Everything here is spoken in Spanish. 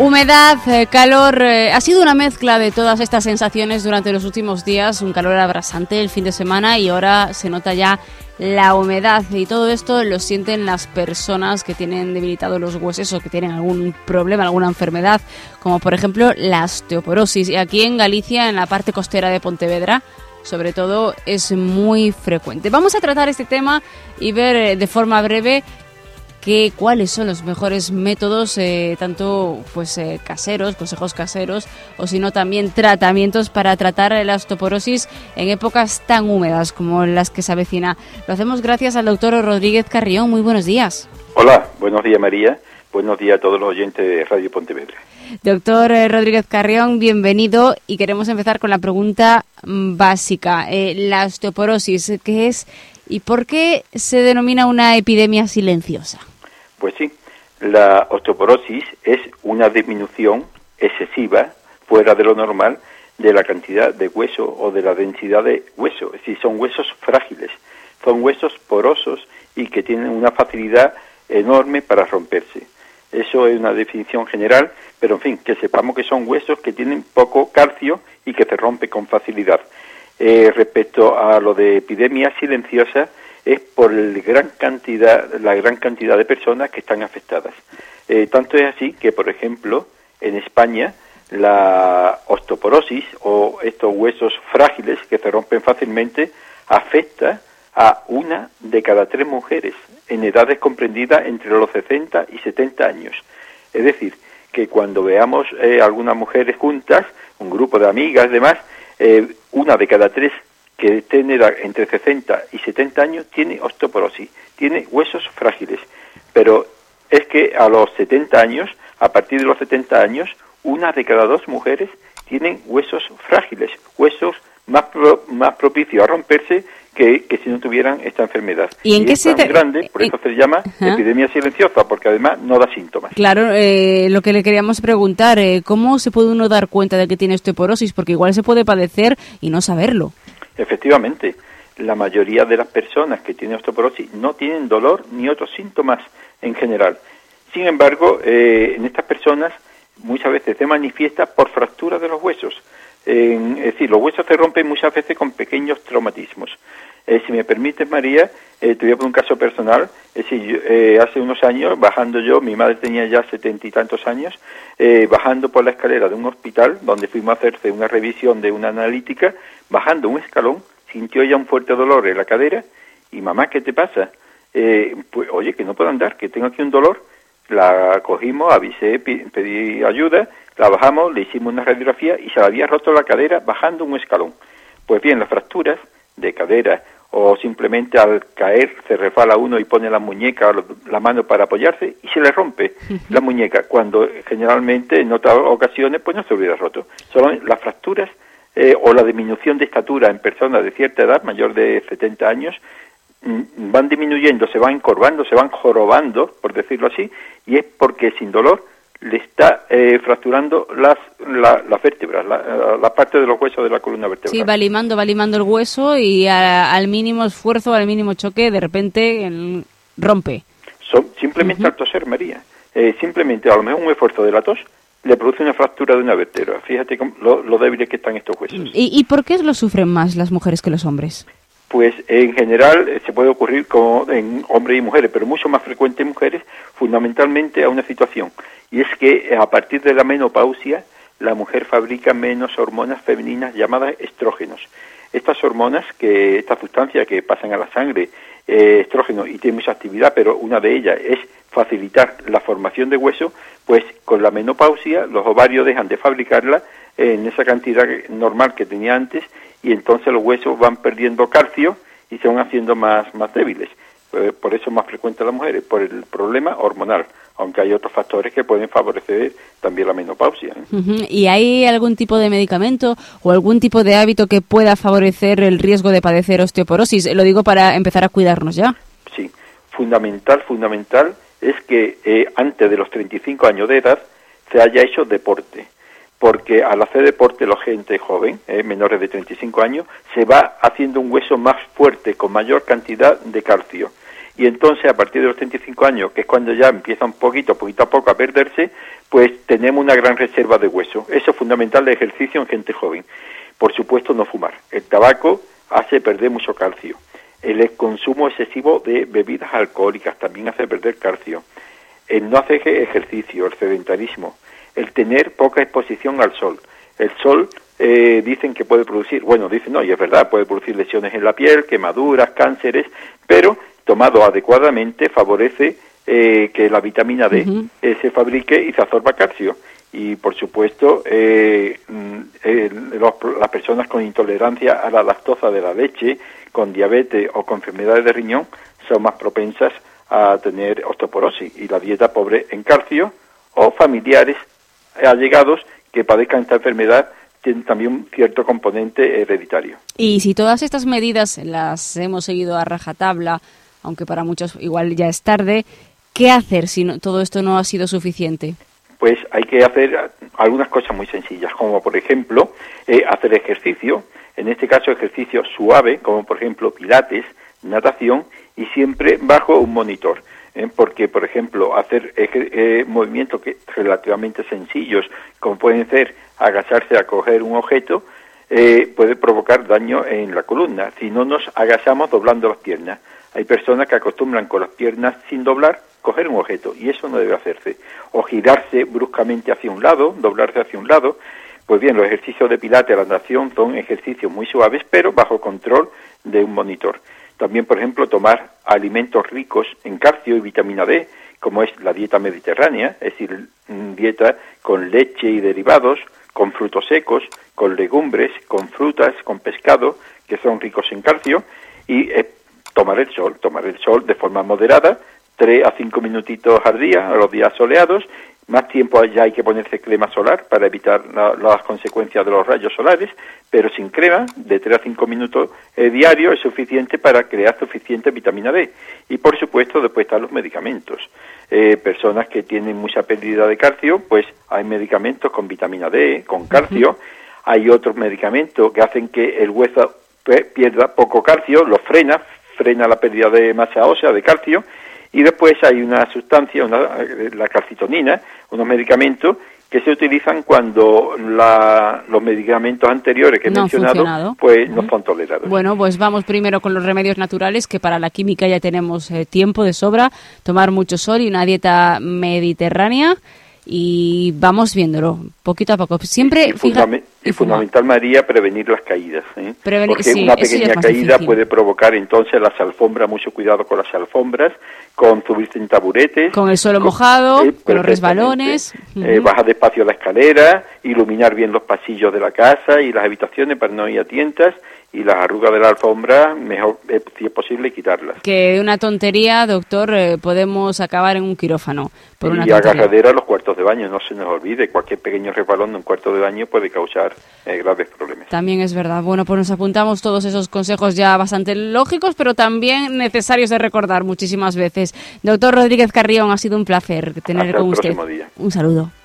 Humedad, calor, ha sido una mezcla de todas estas sensaciones durante los últimos días, un calor abrasante el fin de semana y ahora se nota ya la humedad y todo esto lo sienten las personas que tienen debilitados los huesos o que tienen algún problema, alguna enfermedad, como por ejemplo la osteoporosis. Y aquí en Galicia, en la parte costera de Pontevedra, sobre todo, es muy frecuente. Vamos a tratar este tema y ver de forma breve cuáles son los mejores métodos, tanto caseros, consejos caseros, o si no también tratamientos para tratar la osteoporosis en épocas tan húmedas como las que se avecina. Lo hacemos gracias al doctor Rodríguez Carrión. Muy buenos días. Hola, buenos días María, buenos días a todos los oyentes de Radio Pontevedra. Doctor Rodríguez Carrión, bienvenido, y queremos empezar con la pregunta básica. La osteoporosis, ¿qué es y por qué se denomina una epidemia silenciosa? Pues sí, la osteoporosis es una disminución excesiva, fuera de lo normal, de la cantidad de hueso o de la densidad de hueso. Es decir, son huesos frágiles, son huesos porosos y que tienen una facilidad enorme para romperse. Eso es una definición general, pero en fin, que sepamos que son huesos que tienen poco calcio y que se rompen con facilidad. Respecto a lo de epidemia silenciosa, es por la gran cantidad de personas que están afectadas. Tanto es así que, por ejemplo, en España, la osteoporosis o estos huesos frágiles que se rompen fácilmente afecta a 1 de cada 3 mujeres en edades comprendidas entre los 60 y 70 años. Es decir, que cuando veamos algunas mujeres juntas, un grupo de amigas y demás, 1 de cada 3 que tiene entre 60 y 70 años tiene osteoporosis, tiene huesos frágiles. Pero es que a los 70 años, a partir de los 70 años, 1 de cada 2 mujeres tienen huesos frágiles, huesos más propicios a romperse que si no tuvieran esta enfermedad. ¿Y en qué es tan grande, por eso se llama epidemia silenciosa, porque además no da síntomas. Claro, lo que le queríamos preguntar, ¿cómo se puede uno dar cuenta de que tiene osteoporosis? Porque igual se puede padecer y no saberlo. Efectivamente, la mayoría de las personas que tienen osteoporosis no tienen dolor ni otros síntomas en general. Sin embargo, en estas personas muchas veces se manifiesta por fracturas de los huesos. Es decir, los huesos se rompen muchas veces con pequeños traumatismos. Si me permites, María, te voy a poner un caso personal. Es decir, hace unos años, bajando yo, mi madre tenía ya 70 y tantos años, bajando por la escalera de un hospital donde fuimos a hacerse una revisión de una analítica, bajando un escalón, sintió ella un fuerte dolor en la cadera y, mamá, ¿qué te pasa? Pues, oye, que no puedo andar, que tengo aquí un dolor. La cogimos, avisé, pedí ayuda, la bajamos, le hicimos una radiografía y se le había roto la cadera bajando un escalón. Pues bien, las fracturas de cadera o simplemente al caer se resbala uno y pone la muñeca o la mano para apoyarse y se le rompe la muñeca, cuando generalmente en otras ocasiones pues no se hubiera roto. Son las fracturas o la disminución de estatura en personas de cierta edad, mayor de 70 años, van disminuyendo, se van encorvando, se van jorobando, por decirlo así, y es porque sin dolor le está fracturando las vértebras, la parte de los huesos de la columna vertebral. Sí, va limando el hueso y al mínimo esfuerzo, al mínimo choque, de repente rompe. Simplemente al toser, María. Simplemente, a lo mejor un esfuerzo de la tos le produce una fractura de una vértebra. Fíjate lo débiles que están estos huesos. ¿Y por qué lo sufren más las mujeres que los hombres? Pues en general se puede ocurrir en hombres y mujeres, pero mucho más frecuente en mujeres, fundamentalmente a una situación. Y es que a partir de la menopausia, la mujer fabrica menos hormonas femeninas llamadas estrógenos. Estas hormonas, estas sustancias que pasan a la sangre, estrógeno, y tienen mucha actividad, pero una de ellas es facilitar la formación de hueso, pues con la menopausia los ovarios dejan de fabricarla en esa cantidad normal que tenía antes, y entonces los huesos van perdiendo calcio y se van haciendo más débiles. Por eso es más frecuente en las mujeres, por el problema hormonal, aunque hay otros factores que pueden favorecer también la menopausia. ¿Y hay algún tipo de medicamento o algún tipo de hábito que pueda favorecer el riesgo de padecer osteoporosis? Lo digo para empezar a cuidarnos ya. Sí, fundamental es que antes de los 35 años de edad se haya hecho deporte. Porque al hacer deporte la gente joven, menores de 35 años, se va haciendo un hueso más fuerte, con mayor cantidad de calcio. y entonces a partir de los 35 años, que es cuando ya empieza un poquito a poco a perderse, pues tenemos una gran reserva de hueso. Eso es fundamental de ejercicio en gente joven. Por supuesto, no fumar. El tabaco hace perder mucho calcio. El consumo excesivo de bebidas alcohólicas también hace perder calcio. El no hacer ejercicio, el sedentarismo, el tener poca exposición al sol. El sol dicen que puede producir, dicen no, y es verdad, puede producir lesiones en la piel, quemaduras, cánceres, pero tomado adecuadamente favorece que la vitamina D se fabrique y se absorba calcio. Y por supuesto las personas con intolerancia a la lactosa de la leche, con diabetes o con enfermedades de riñón son más propensas a tener osteoporosis, y la dieta pobre en calcio o familiares allegados que padezcan esta enfermedad tienen también un cierto componente hereditario. Y si todas estas medidas las hemos seguido a rajatabla, aunque para muchos igual ya es tarde, ¿qué hacer si todo esto no ha sido suficiente? Pues hay que hacer algunas cosas muy sencillas, como por ejemplo hacer ejercicio, en este caso ejercicio suave, como por ejemplo pilates, natación, y siempre bajo un monitor. Porque, por ejemplo, hacer movimientos relativamente sencillos, como pueden ser agacharse a coger un objeto, puede provocar daño en la columna, si no nos agachamos doblando las piernas. Hay personas que acostumbran con las piernas sin doblar coger un objeto, y eso no debe hacerse. O girarse bruscamente hacia un lado, doblarse hacia un lado. Pues bien, los ejercicios de pilates, la natación, son ejercicios muy suaves, pero bajo control de un monitor. También, por ejemplo, tomar alimentos ricos en calcio y vitamina D, como es la dieta mediterránea, es decir, dieta con leche y derivados, con frutos secos, con legumbres, con frutas, con pescado, que son ricos en calcio, y tomar el sol de forma moderada, 3 a 5 minutitos al día, a los días soleados. Más tiempo ya hay que ponerse crema solar para evitar las consecuencias de los rayos solares, pero sin crema, de 3 a 5 minutos diario es suficiente para crear suficiente vitamina D. Y por supuesto, después están los medicamentos. Personas que tienen mucha pérdida de calcio, pues hay medicamentos con vitamina D, con calcio. Hay otros medicamentos que hacen que el hueso pierda poco calcio, lo frena la pérdida de masa ósea, de calcio. Y después hay una sustancia, la calcitonina, unos medicamentos que se utilizan cuando los medicamentos anteriores que he mencionado pues no son tolerados. Bueno, pues vamos primero con los remedios naturales, que para la química ya tenemos tiempo de sobra, tomar mucho sol y una dieta mediterránea, y vamos viéndolo poquito a poco. Siempre fundamental, María, prevenir las caídas, porque una pequeña caída difícil. Puede provocar entonces las alfombras, mucho cuidado con las alfombras, con subirse en taburetes, con el suelo mojado, con los resbalones. Bajar despacio la escalera, iluminar bien los pasillos de la casa y las habitaciones para no ir a tientas, y las arrugas de la alfombra, mejor, si es posible, quitarlas. Que una tontería, doctor, podemos acabar en un quirófano por una tontería. Y agarradera a los cuartos de baño, no se nos olvide, cualquier pequeño resbalón de un cuarto de baño puede causar graves problemas. También es verdad. Bueno, pues nos apuntamos todos esos consejos ya bastante lógicos, pero también necesarios de recordar muchísimas veces. Doctor Rodríguez Carrión, ha sido un placer tenerle con usted. Hasta el próximo día. Un saludo.